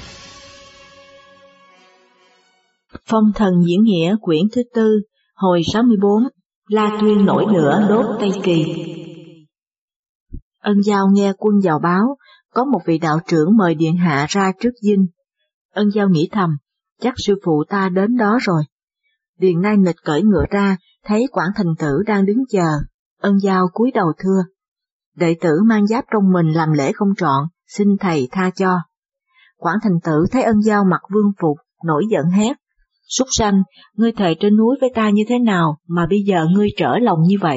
Phong thần diễn nghĩa quyển thứ 4, hồi 64, La Tuyên nổi lửa đốt Tây Kỳ. Ân Dao nghe quân vào báo, có một vị đạo trưởng mời điện hạ ra trước dinh. Ân Dao nghĩ thầm, chắc sư phụ ta đến đó rồi. Điền Nai Nịch cởi ngựa ra, thấy Quảng Thành Tử đang đứng chờ. Ân Dao cúi đầu thưa: đệ tử mang giáp trong mình làm lễ không trọn, xin thầy tha cho. Quảng Thành Tử thấy Ân Dao mặc vương phục, nổi giận hét: súc sanh, ngươi thề trên núi với ta như thế nào mà bây giờ ngươi trở lòng như vậy?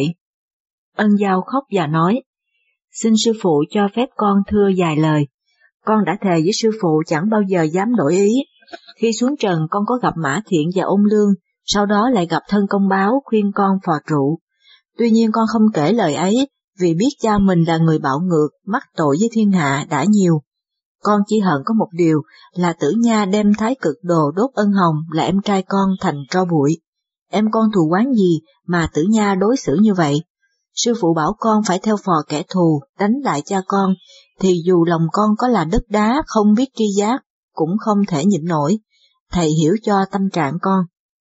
Ân Dao khóc và nói: xin sư phụ cho phép con thưa vài lời. Con đã thề với sư phụ chẳng bao giờ dám đổi ý. Khi xuống trần con có gặp Mã Thiện và Ôn Lương, sau đó lại gặp Thân Công Báo khuyên con phò trụ. Tuy nhiên con không kể lời ấy, vì biết cha mình là người bạo ngược, mắc tội với thiên hạ đã nhiều. Con chỉ hận có một điều là Tử Nha đem Thái Cực Đồ đốt Ân Hồng là em trai con thành tro bụi. Em con thù oán gì mà Tử Nha đối xử như vậy? Sư phụ bảo con phải theo phò kẻ thù, đánh lại cha con, thì dù lòng con có là đất đá không biết tri giác, cũng không thể nhịn nổi. Thầy hiểu cho tâm trạng con.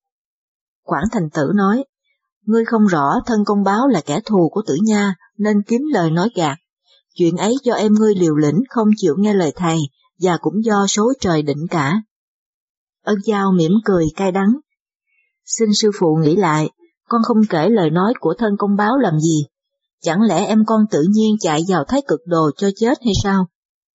Quảng Thành Tử nói: ngươi không rõ Thân Công Báo là kẻ thù của Tử Nha, nên kiếm lời nói gạt. Chuyện ấy do em ngươi liều lĩnh không chịu nghe lời thầy, và cũng do số trời định cả. Ân Dao mỉm cười cay đắng: xin sư phụ nghĩ lại, con không kể lời nói của Thân Công Báo làm gì? Chẳng lẽ em con tự nhiên chạy vào Thái Cực Đồ cho chết hay sao?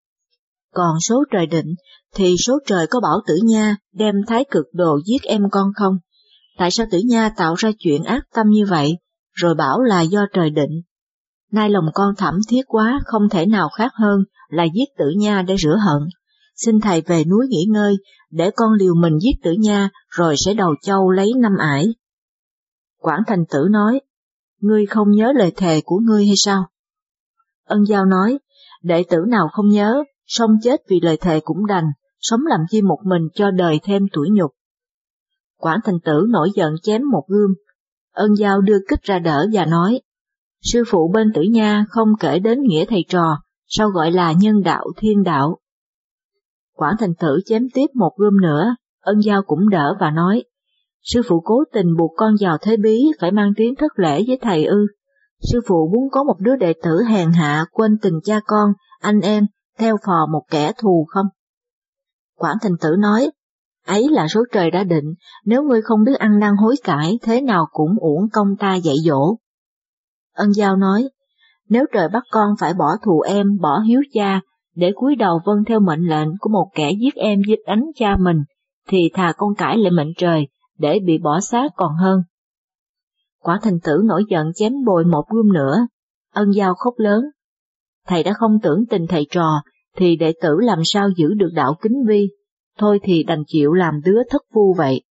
Còn số trời định, thì số trời có bảo Tử Nha đem Thái Cực Đồ giết em con không? Tại sao Tử Nha tạo ra chuyện ác tâm như vậy, rồi bảo là do trời định? Nay lòng con thảm thiết quá, không thể nào khác hơn là giết Tử Nha để rửa hận. Xin thầy về núi nghỉ ngơi, để con liều mình giết Tử Nha, rồi sẽ đầu châu lấy 5 ải. Quảng Thành Tử nói: ngươi không nhớ lời thề của ngươi hay sao? Ân Dao nói: đệ tử nào không nhớ, song chết vì lời thề cũng đành, sống làm chi một mình cho đời thêm tủi nhục. Quảng Thành Tử nổi giận chém một gươm. Ân Dao đưa kích ra đỡ và nói: sư phụ bên Tử Nha không kể đến nghĩa thầy trò, sao gọi là nhân đạo thiên đạo? Quảng Thành Tử chém tiếp một gươm nữa. Ân Dao cũng đỡ và nói: sư phụ cố tình buộc con vào thế bí, phải mang tiếng thất lễ với thầy ư? Sư phụ muốn có một đứa đệ tử hèn hạ quên tình cha con, anh em, theo phò một kẻ thù không? Quảng Thành Tử nói: ấy là số trời đã định, nếu ngươi không biết ăn năn hối cải, thế nào cũng uổng công ta dạy dỗ. Ân Dao nói: nếu trời bắt con phải bỏ thù em, bỏ hiếu cha, để cúi đầu vâng theo mệnh lệnh của một kẻ giết em giết đánh cha mình, thì thà con cãi lại mệnh trời, để bị bỏ xác còn hơn. Quảng Thành Tử nổi giận chém bồi một gươm nữa. Ân Dao khóc lớn: thầy đã không tưởng tình thầy trò, thì đệ tử làm sao giữ được đạo kính vi? Thôi thì đành chịu làm đứa thất phu vậy.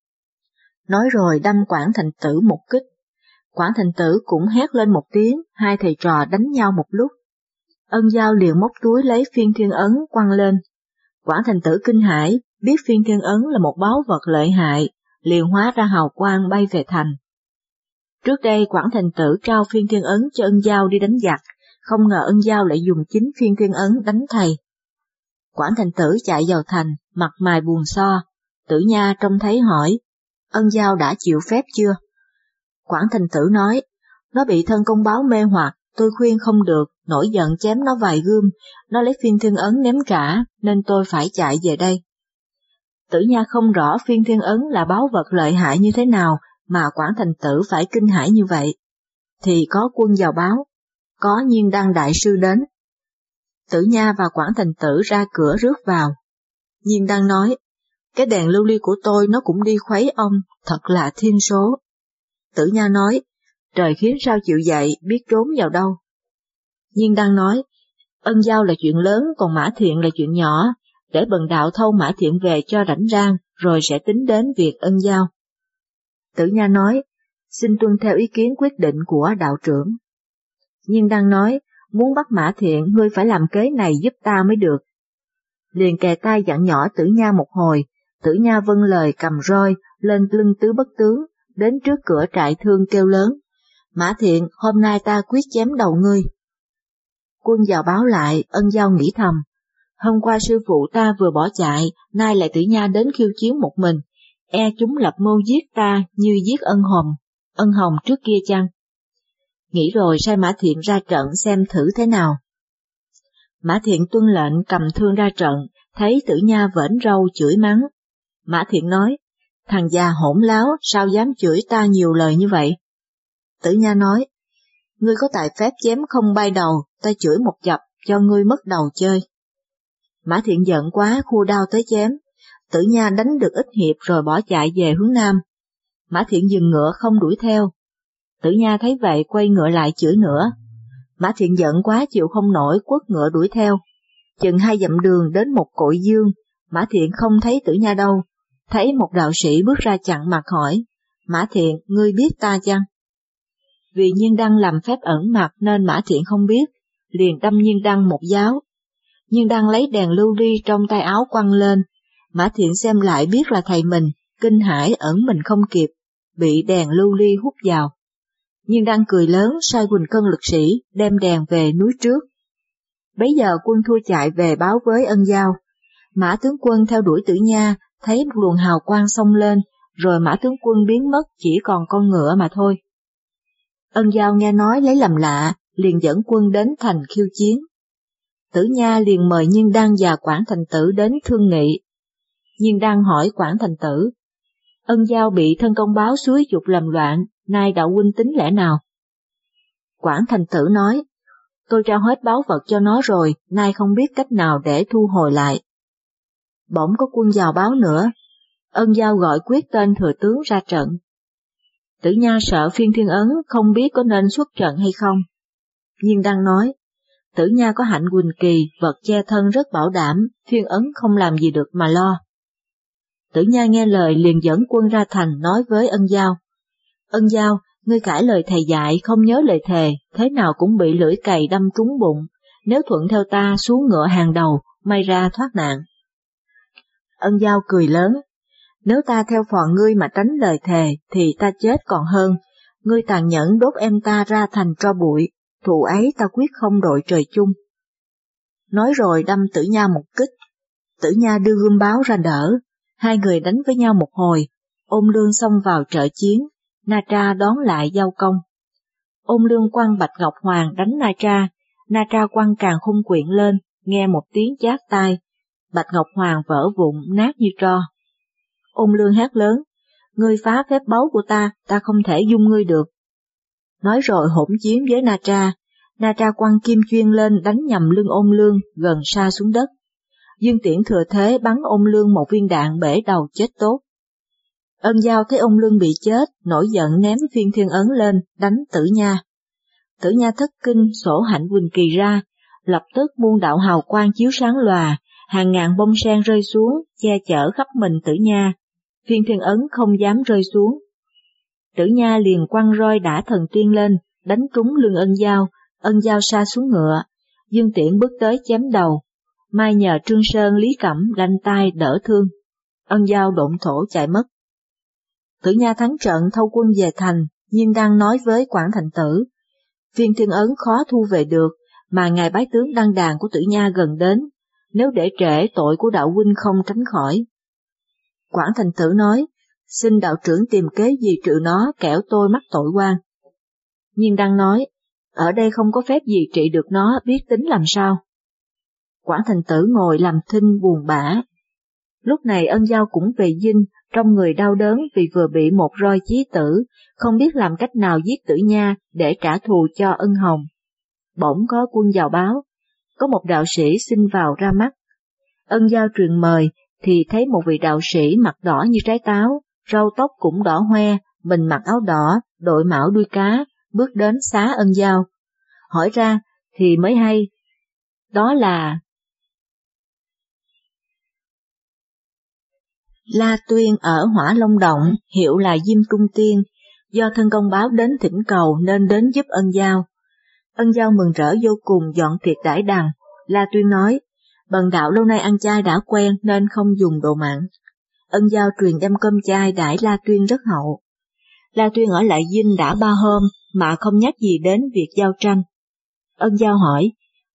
Nói rồi đâm Quảng Thành Tử một kích. Quảng Thành Tử cũng hét lên một tiếng, hai thầy trò đánh nhau một lúc. Ân Dao liền móc túi lấy Phiên Thiên Ấn quăng lên. Quảng Thành Tử kinh hãi, biết Phiên Thiên Ấn là một báu vật lợi hại, liền hóa ra hào quang bay về thành. Trước đây Quảng Thành Tử trao Phiên Thiên Ấn cho Ân Dao đi đánh giặc, không ngờ Ân Dao lại dùng chính Phiên Thiên Ấn đánh thầy. Quảng Thành Tử chạy vào thành, mặt mày buồn so. Tử Nha trông thấy hỏi: Ân Dao đã chịu phép chưa? Quảng Thành Tử nói: nó bị Thân Công Báo mê hoặc, tôi khuyên không được, nổi giận chém nó vài gươm, nó lấy Phiên Thiên Ấn ném trả, nên tôi phải chạy về đây. Tử Nha không rõ Phiên Thiên Ấn là báu vật lợi hại như thế nào mà Quảng Thành Tử phải kinh hãi như vậy. Thì có quân vào báo, có Nhiên Đăng đại sư đến. Tử Nha và Quảng Thành Tử ra cửa rước vào. Nhiên Đăng nói: cái đèn lưu ly của tôi nó cũng đi khuấy ông, thật là thiên số. Tử Nha nói: trời khiến sao chịu dậy, biết trốn vào đâu. Nhiên Đăng nói: Ân Dao là chuyện lớn, còn Mã Thiện là chuyện nhỏ, để bần đạo thâu Mã Thiện về cho rảnh rang, rồi sẽ tính đến việc Ân Dao. Tử Nha nói: xin tuân theo ý kiến quyết định của đạo trưởng. Nhiên Đăng nói: muốn bắt Mã Thiện, ngươi phải làm kế này giúp ta mới được. Liền kề tai dặn nhỏ Tử Nha một hồi. Tử Nha vâng lời cầm roi lên lưng Tứ Bất Tướng, đến trước cửa trại thương kêu lớn: Mã Thiện, hôm nay ta quyết chém đầu ngươi. Quân vào báo lại. Ân Dao nghĩ thầm: Hôm qua sư phụ ta vừa bỏ chạy, nay lại Tử Nha đến khiêu chiến một mình, chúng lập mưu giết ta như giết ân hồng trước kia chăng? Nghĩ rồi sai Mã Thiện ra trận xem thử thế nào. Mã Thiện tuân lệnh cầm thương ra trận, thấy Tử Nha vểnh râu chửi mắng. Mã Thiện nói, thằng già hỗn láo, sao dám chửi ta nhiều lời như vậy? Tử Nha nói, ngươi có tài phép chém không bay đầu, ta chửi một chập cho ngươi mất đầu chơi. Mã Thiện giận quá khua đao tới chém, Tử Nha đánh được ít hiệp rồi bỏ chạy về hướng nam. Mã Thiện dừng ngựa không đuổi theo. Tử Nha thấy vậy quay ngựa lại chửi nữa. Mã Thiện giận quá chịu không nổi quất ngựa đuổi theo. Chừng 2 dặm đường đến một cội dương, Mã Thiện không thấy Tử Nha đâu. Thấy một đạo sĩ bước ra chặn mặt hỏi, Mã Thiện, ngươi biết ta chăng? Vì Nhiên Đăng làm phép ẩn mặt nên Mã Thiện không biết, liền đâm Nhiên Đăng một giáo. Nhiên Đăng lấy đèn lưu ly trong tay áo quăng lên, Mã Thiện xem lại biết là thầy mình, kinh hãi ẩn mình không kịp, bị đèn lưu ly hút vào. Nhiên Đăng cười lớn sai Quỳnh Cân lực sĩ đem đèn về núi trước. Bấy giờ quân thua chạy về báo với Ân Giao. Mã tướng quân theo đuổi Tử Nha, thấy một luồng hào quang xông lên, rồi Mã tướng quân biến mất chỉ còn con ngựa mà thôi. Ân Giao nghe nói lấy làm lạ, liền dẫn quân đến thành khiêu chiến. Tử Nha liền mời Nhiên Đăng và Quảng Thành Tử đến thương nghị. Nhiên Đăng hỏi Quảng Thành Tử, Ân Giao bị thân công báo xúi dục làm loạn, nay đạo huynh tính lẽ nào? Quảng Thành Tử nói, tôi trao hết báu vật cho nó rồi, nay không biết cách nào để thu hồi lại. Bỗng có quân vào báo nữa, Ân Giao gọi quyết tên thừa tướng ra trận. Tử Nha sợ Phiên Thiên Ấn không biết có nên xuất trận hay không. Nhiên Đăng nói, Tử Nha có hạnh Quỳnh Kỳ, vật che thân rất bảo đảm, Thiên Ấn không làm gì được mà lo. Tử Nha nghe lời liền dẫn quân ra thành nói với Ân Giao. Ân Giao, ngươi cãi lời thầy dạy không nhớ lời thề, thế nào cũng bị lưỡi cày đâm trúng bụng, nếu thuận theo ta xuống ngựa hàng đầu, may ra thoát nạn. Ân Giao cười lớn, nếu ta theo phò ngươi mà tránh lời thề thì ta chết còn hơn, ngươi tàn nhẫn đốt em ta ra thành tro bụi, thù ấy ta quyết không đội trời chung. Nói rồi đâm Tử Nha một kích, Tử Nha đưa gươm báo ra đỡ, hai người đánh với nhau một hồi, Ôn Lương xông vào trợ chiến, Na Tra đón lại giao công. Ôn Lương quăng Bạch Ngọc Hoàng đánh Na Tra quăng Càn Khôn Quyện lên, nghe một tiếng chát tai, Bạch Ngọc Hoàng vỡ vụn nát như tro. Ôn Lương hét lớn, ngươi phá phép báu của ta không thể dung ngươi được. Nói rồi hỗn chiến với Na Tra quăng kim chuyên lên đánh nhầm lưng Ôn Lương gần sa xuống đất. Dương Tiễn thừa thế bắn Ôn Lương một viên đạn bể đầu chết tốt. Ân Giao thấy Ôn Lương bị chết, nổi giận ném Phiên Thiên Ấn lên đánh Tử Nha. Tử Nha thất kinh sổ hạnh Quỳnh Kỳ ra, lập tức muôn đạo hào quang chiếu sáng lòa, hàng ngàn bông sen rơi xuống che chở khắp mình Tử Nha. Phiên Thiên Ấn không dám rơi xuống. Tử Nha liền quăng roi đả thần tiên lên, đánh trúng lưng Ân Giao sa xuống ngựa, Dương Tiễn bước tới chém đầu, may nhờ Trương Sơn Lý Cẩm đanh tay đỡ thương, Ân Giao độn thổ chạy mất. Tử Nha thắng trận thâu quân về thành, Nhiên Đăng nói với Quảng Thành Tử, Phiên Thiên Ấn khó thu về được, mà ngài bái tướng đăng đàn của Tử Nha gần đến, nếu để trễ tội của đạo huynh không tránh khỏi. Quảng Thành Tử nói, xin đạo trưởng tìm kế gì trừ nó kẻo tôi mắc tội oan. Nhiên Đăng nói, ở đây không có phép gì trị được nó, biết tính làm sao. Quảng Thành Tử ngồi làm thinh buồn bã. Lúc này Ân Giao cũng về dinh, trong người đau đớn vì vừa bị một roi chí tử, không biết làm cách nào giết Tử Nha để trả thù cho Ân Hồng. Bỗng có quân vào báo, có một đạo sĩ xin vào ra mắt. Ân Giao truyền mời, thì thấy một vị đạo sĩ mặt đỏ như trái táo, râu tóc cũng đỏ hoe, mình mặc áo đỏ, đội mão đuôi cá, bước đến xá Ân Giao. Hỏi ra thì mới hay, đó là La Tuyên ở Hỏa Long Động, hiệu là Diêm Trung Tiên, do thân công báo đến thỉnh cầu nên đến giúp Ân Giao. Ân Giao mừng rỡ vô cùng dọn tiệc đãi đằng. La Tuyên nói, bần đạo lâu nay ăn chay đã quen nên không dùng đồ mặn. Ân Giao truyền đem cơm chay đãi La Tuyên rất hậu. La Tuyên ở lại dinh đã 3 hôm mà không nhắc gì đến việc giao tranh. Ân Giao hỏi,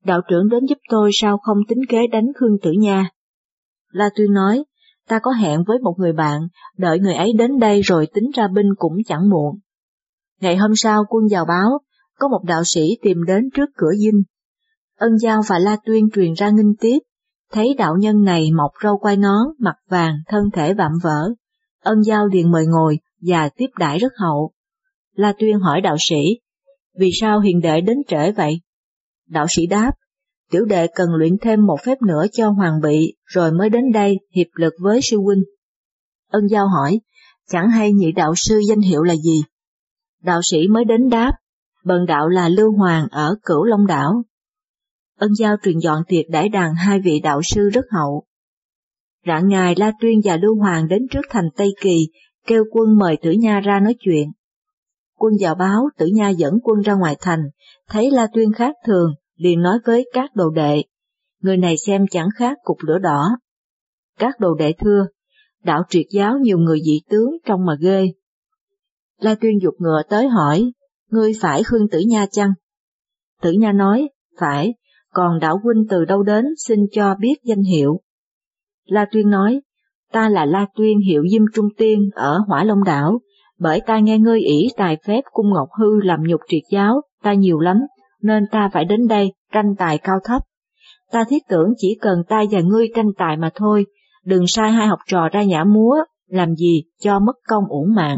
đạo trưởng đến giúp tôi sao không tính kế đánh Khương Tử Nha? La Tuyên nói, ta có hẹn với một người bạn, đợi người ấy đến đây rồi tính ra binh cũng chẳng muộn. Ngày hôm sau quân vào báo, có một đạo sĩ tìm đến trước cửa dinh. Ân Dao và La Tuyên truyền ra nghinh tiếp, thấy đạo nhân này mọc râu quai nón, mặt vàng, thân thể vạm vỡ. Ân Dao liền mời ngồi và tiếp đãi rất hậu. La Tuyên hỏi đạo sĩ, vì sao hiền đệ đến trễ vậy? Đạo sĩ đáp, tiểu đệ cần luyện thêm một phép nữa cho hoàng bị, rồi mới đến đây hiệp lực với sư huynh. Ân Dao hỏi, chẳng hay nhị đạo sư danh hiệu là gì? Đạo sĩ mới đến đáp, bần đạo là Lưu Hoàng ở Cửu Long Đảo. Ân Dao truyền dọn tiệc đãi đàn hai vị đạo sư rất hậu. Rạng ngày La Tuyên và Lưu Hoàng đến trước thành Tây Kỳ, kêu quân mời Tử Nha ra nói chuyện. Quân vào báo, Tử Nha dẫn quân ra ngoài thành, thấy La Tuyên khác thường, liền nói với các đồ đệ, người này xem chẳng khác cục lửa đỏ. Các đồ đệ thưa, đạo triệt giáo nhiều người dị tướng trông mà ghê. La Tuyên giục ngựa tới hỏi, ngươi phải Khương Tử Nha chăng? Tử Nha nói, phải, còn đạo huynh từ đâu đến xin cho biết danh hiệu. La Tuyên nói, ta là La Tuyên hiệu Diêm Trung Tiên ở Hỏa Long Đảo, bởi ta nghe ngươi ỷ tài phép cung Ngọc Hư làm nhục triệt giáo, ta nhiều lắm, nên ta phải đến đây tranh tài cao thấp. Ta thiết tưởng chỉ cần ta và ngươi tranh tài mà thôi, đừng sai hai học trò ra nhả múa, làm gì cho mất công uổng mạng.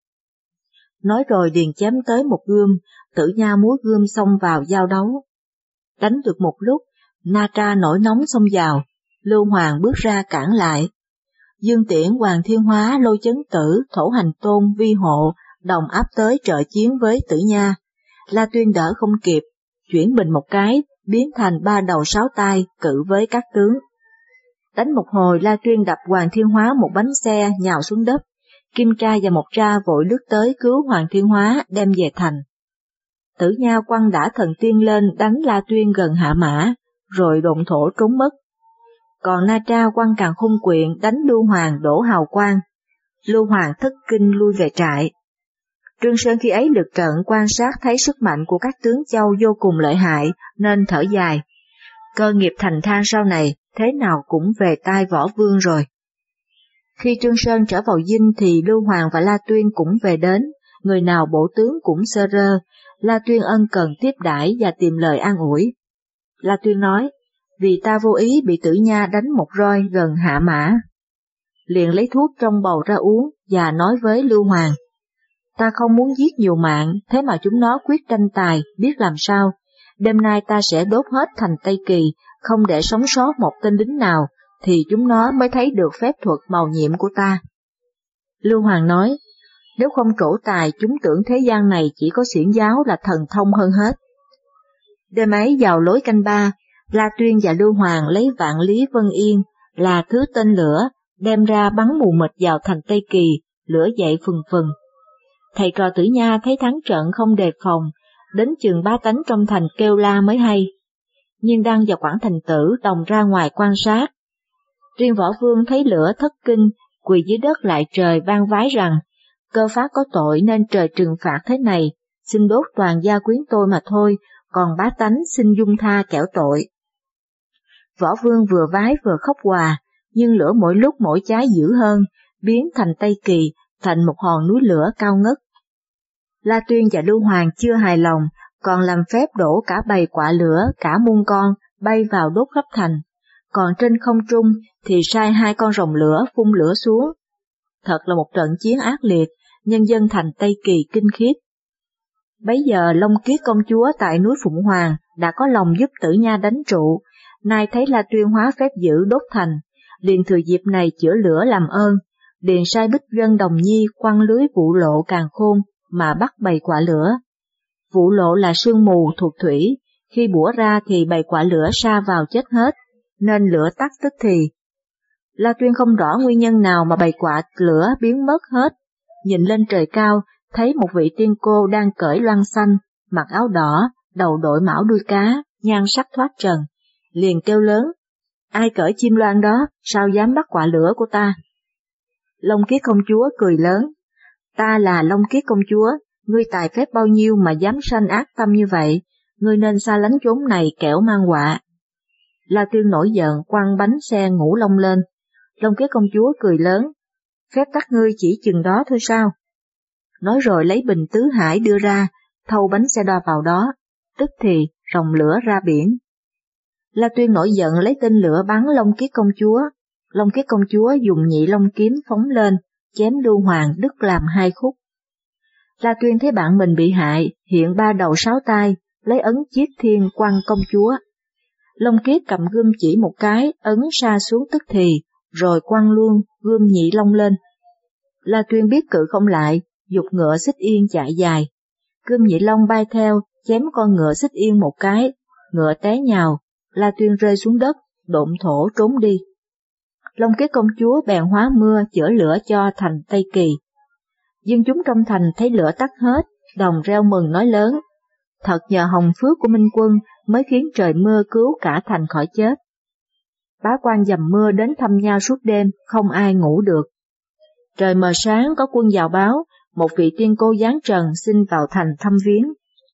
Nói rồi liền chém tới một gươm, Tử Nha múa gươm xông vào giao đấu. Đánh được một lúc, Na Tra nổi nóng xông vào, Lưu Hoàng bước ra cản lại. Dương Tiễn, Hoàng Thiên Hóa, Lôi Chấn Tử, Thổ Hành Tôn, Vi Hộ đồng áp tới trợ chiến với Tử Nha. La Tuyên đỡ không kịp, chuyển bình một cái, biến thành 3 đầu 6 tay cự với các tướng. Đánh một hồi, La Tuyên đập Hoàng Thiên Hóa một bánh xe nhào xuống đất. Kim Tra và Mộc Tra vội lướt tới cứu Hoàng Thiên Hóa đem về thành. Tử Nha quăng đã thần tiên lên đánh La Tuyên gần hạ mã, rồi độn thổ trốn mất. Còn Na Tra quăng Càn Khôn Quyện đánh Lưu Hoàng đổ hào quang. Lưu Hoàng thất kinh lui về trại. Trương Sơn khi ấy lượt trận quan sát thấy sức mạnh của các tướng châu vô cùng lợi hại nên thở dài. Cơ nghiệp thành thang sau này thế nào cũng về tay Võ Vương rồi. Khi Trương Sơn trở vào dinh thì Lưu Hoàng và La Tuyên cũng về đến, người nào bộ tướng cũng sơ rơ. La Tuyên ân cần tiếp đãi và tìm lời an ủi. La Tuyên nói, vì ta vô ý bị Tử Nha đánh một roi gần hạ mã. Liền lấy thuốc trong bầu ra uống và nói với Lưu Hoàng, ta không muốn giết nhiều mạng, thế mà chúng nó quyết tranh tài, biết làm sao. Đêm nay ta sẽ đốt hết thành Tây Kỳ, không để sống sót một tên lính nào, thì chúng nó mới thấy được phép thuật màu nhiệm của ta. Lưu Hoàng nói, nếu không trổ tài, chúng tưởng thế gian này chỉ có xiển giáo là thần thông hơn hết. Đêm ấy vào lối canh ba, La Tuyên và Lưu Hoàng lấy Vạn Lý Vân Yên là thứ tên lửa, đem ra bắn mù mịt vào thành Tây Kỳ, lửa dậy phừng phừng. Thầy trò Tử Nha thấy thắng trận không đề phòng, đến chừng bá tánh trong thành kêu la mới hay. Nhiên Đăng và Quảng Thành Tử đồng ra ngoài quan sát. Riêng Võ Vương thấy lửa thất kinh, quỳ dưới đất lại trời van vái rằng, cơ phá có tội nên trời trừng phạt thế này, xin đốt toàn gia quyến tôi mà thôi, còn bá tánh xin dung tha kẻo tội. Võ Vương vừa vái vừa khóc hòa, nhưng lửa mỗi lúc mỗi cháy dữ hơn, biến thành Tây Kỳ thành một hòn núi lửa cao ngất. La Tuyên và Lưu Hoàng chưa hài lòng, còn làm phép đổ cả bầy quạ lửa, cả muôn con, bay vào đốt khắp thành. Còn trên không trung thì sai 2 con rồng lửa phun lửa xuống. Thật là một trận chiến ác liệt, nhân dân thành Tây Kỳ kinh khiếp. Bấy giờ Long Kiết công chúa tại núi Phụng Hoàng đã có lòng giúp Tử Nha đánh trụ, nay thấy La Tuyên hóa phép dữ đốt thành, liền thừa dịp này chữa lửa làm ơn, liền sai Bích Vân Đồng Nhi quăng lưới vụ lộ càn khôn mà bắt bầy quạ lửa. Vụ lộ là sương mù thuộc thủy, khi bủa ra thì bầy quạ lửa sa vào chết hết, nên lửa tắt tức thì. La Tuyên không rõ nguyên nhân nào mà bầy quạ lửa biến mất hết, nhìn lên trời cao, thấy một vị tiên cô đang cởi loan xanh, mặc áo đỏ, đầu đội mão đuôi cá, nhan sắc thoát trần, liền kêu lớn, ai cởi chim loan đó, sao dám bắt quạ lửa của ta? Long Kiết công chúa cười lớn, ta là Long Kiết công chúa, ngươi tài phép bao nhiêu mà dám sanh ác tâm như vậy, ngươi nên xa lánh chốn này kẻo mang họa. La Tuyên nổi giận quăng bánh xe ngũ long lên. Long Kiết công chúa cười lớn, phép tắc ngươi chỉ chừng đó thôi sao? Nói rồi lấy bình tứ hải đưa ra, thâu bánh xe đo vào đó, tức thì ròng lửa ra biển. La Tuyên nổi giận lấy tên lửa bắn Long Kiết công chúa. Long Kiết công chúa dùng nhị long kiếm phóng lên, chém Lưu Hoàng đứt làm hai khúc. La Tuyên thấy bạn mình bị hại, hiện 3 đầu 6 tay, lấy ấn chiết thiên quăng công chúa. Long Kiết cầm gươm chỉ một cái, ấn sa xuống tức thì, rồi quăng luôn gươm nhị long lên. La Tuyên biết cự không lại, giục ngựa Xích Yên chạy dài. Gươm nhị long bay theo, chém con ngựa Xích Yên một cái, ngựa té nhào, La Tuyên rơi xuống đất, độn thổ trốn đi. Long Kiết công chúa bèn hóa mưa chữa lửa cho thành Tây Kỳ. Dân chúng trong thành thấy lửa tắt hết, đồng reo mừng nói lớn, thật nhờ hồng phước của Minh Quân mới khiến trời mưa cứu cả thành khỏi chết. Bá quan dầm mưa đến thăm nhau suốt đêm, không ai ngủ được. Trời mờ sáng có quân vào báo, một vị tiên cô giáng trần xin vào thành thăm viếng.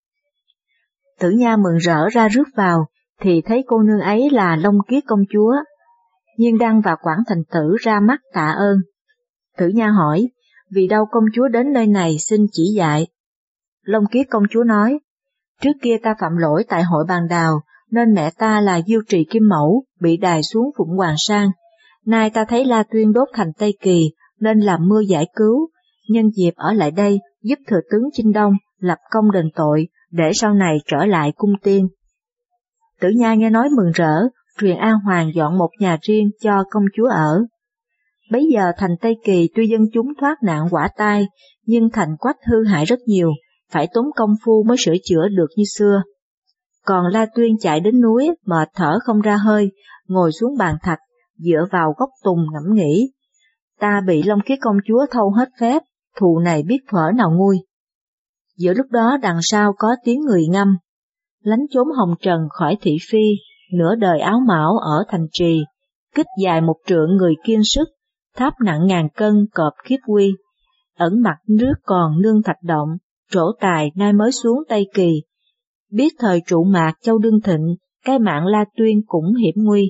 Tử Nha mừng rỡ ra rước vào, thì thấy cô nương ấy là Long Kiết công chúa. Nhiên Đăng và Quảng Thành Tử ra mắt tạ ơn. Tử Nha hỏi, vì đâu công chúa đến nơi này xin chỉ dạy. Long Kiết công chúa nói, trước kia ta phạm lỗi tại hội bàn đào, nên mẹ ta là Diêu Trì Kim Mẫu, bị đày xuống Phụng Hoàng Sang. Nay ta thấy La Tuyên đốt thành Tây Kỳ, nên làm mưa giải cứu, nhân dịp ở lại đây giúp thừa tướng Chinh Đông lập công đền tội, để sau này trở lại cung tiên. Tử Nha nghe nói mừng rỡ, truyền An Hoàng dọn một nhà riêng cho công chúa ở. Bấy giờ thành Tây Kỳ tuy dân chúng thoát nạn hỏa tai, nhưng thành quách hư hại rất nhiều, phải tốn công phu mới sửa chữa được như xưa. Còn La Tuyên chạy đến núi, mệt thở không ra hơi, ngồi xuống bàn thạch, dựa vào gốc tùng ngẫm nghĩ. Ta bị Long Kiết công chúa thâu hết phép, thù này biết thuở nào nguôi. Giữa lúc đó đằng sau có tiếng người ngâm, lánh chốn hồng trần khỏi thị phi, nửa đời áo mão ở thành trì, kích dài 1 trượng người kiên sức, tháp nặng ngàn cân cọp khiếp quy, ẩn mặt nước còn nương thạch động, trổ tài nay mới xuống Tây Kỳ. Biết thời trụ mạc châu đương thịnh, cái mạng La Tuyên cũng hiểm nguy.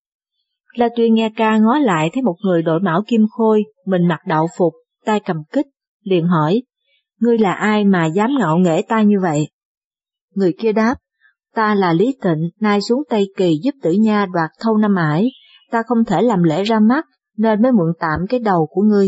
La Tuyên nghe ca ngó lại thấy một người đội mão kim khôi, mình mặc đạo phục, tay cầm kích, liền hỏi, ngươi là ai mà dám ngạo nghễ ta như vậy? Người kia đáp, ta là Lý Tịnh, nay xuống Tây Kỳ giúp Tử Nha đoạt thâu Nam Ải, ta không thể làm lễ ra mắt, nên mới mượn tạm cái đầu của ngươi.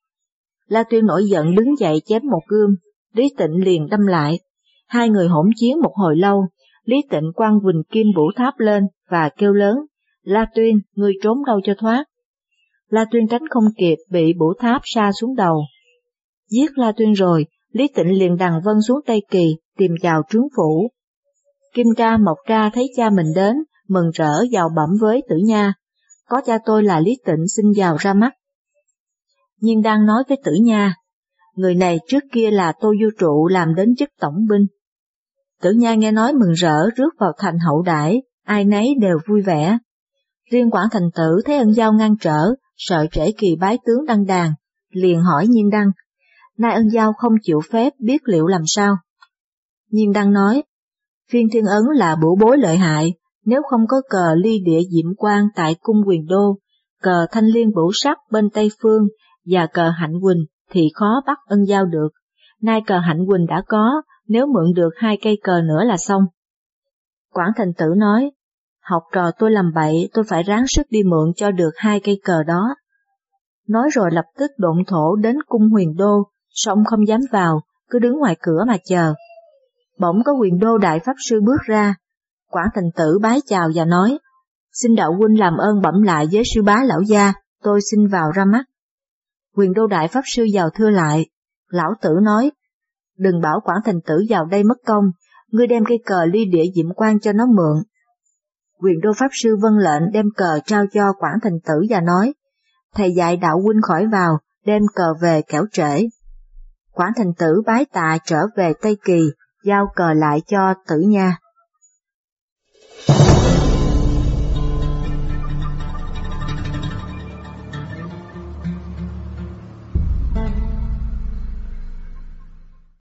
La Tuyên nổi giận đứng dậy chém một gươm, Lý Tịnh liền đâm lại. Hai người hỗn chiến một hồi lâu, Lý Tịnh quăng quỳnh kim vũ tháp lên và kêu lớn, La Tuyên, ngươi trốn đâu cho thoát. La Tuyên tránh không kịp bị bổ tháp sa xuống đầu. Giết La Tuyên rồi, Lý Tịnh liền đằng vân xuống Tây Kỳ, tìm vào trướng phủ. Kim Ca Mộc Ca thấy cha mình đến, mừng rỡ vào bẩm với Tử Nha, có cha tôi là Lý Tịnh xin vào ra mắt. Nhưng đang nói với Tử Nha, người này trước kia là Tô Du Trụ làm đến chức tổng binh. Tử Nha nghe nói mừng rỡ rước vào thành hậu đãi, ai nấy đều vui vẻ. Riêng Quảng Thành Tử thấy Ân Dao ngăn trở, sợ trễ kỳ bái tướng đăng đàn, liền hỏi Nhiên Đăng, nay Ân Dao không chịu phép biết liệu làm sao. Nhiên Đăng nói, Phiên Thiên Ấn là bửu bối lợi hại, nếu không có cờ ly địa diệm quan tại cung Quyền Đô, cờ thanh liên bửu sắc bên Tây Phương và cờ hạnh quỳnh thì khó bắt Ân Dao được. Nay cờ hạnh quỳnh đã có, nếu mượn được 2 cây cờ nữa là xong. Quảng Thành Tử nói, học trò tôi làm bậy, tôi phải ráng sức đi mượn cho được 2 cây cờ đó. Nói rồi lập tức độn thổ đến cung Huyền Đô, song không dám vào, cứ đứng ngoài cửa mà chờ. Bỗng có Huyền Đô đại pháp sư bước ra, Quảng Thành Tử bái chào và nói, xin đạo huynh làm ơn bẩm lại với sư bá lão gia, tôi xin vào ra mắt. Huyền Đô đại pháp sư vào thưa lại, lão tử nói, đừng bảo Quảng Thành Tử vào đây mất công, ngươi đem cây cờ ly địa diệm quan cho nó mượn. Huyền Đô pháp sư vâng lệnh đem cờ trao cho Quảng Thành Tử và nói, thầy dạy đạo huynh khỏi vào, đem cờ về kẻo trễ. Quảng Thành Tử bái tạ trở về Tây Kỳ, giao cờ lại cho Tử Nha.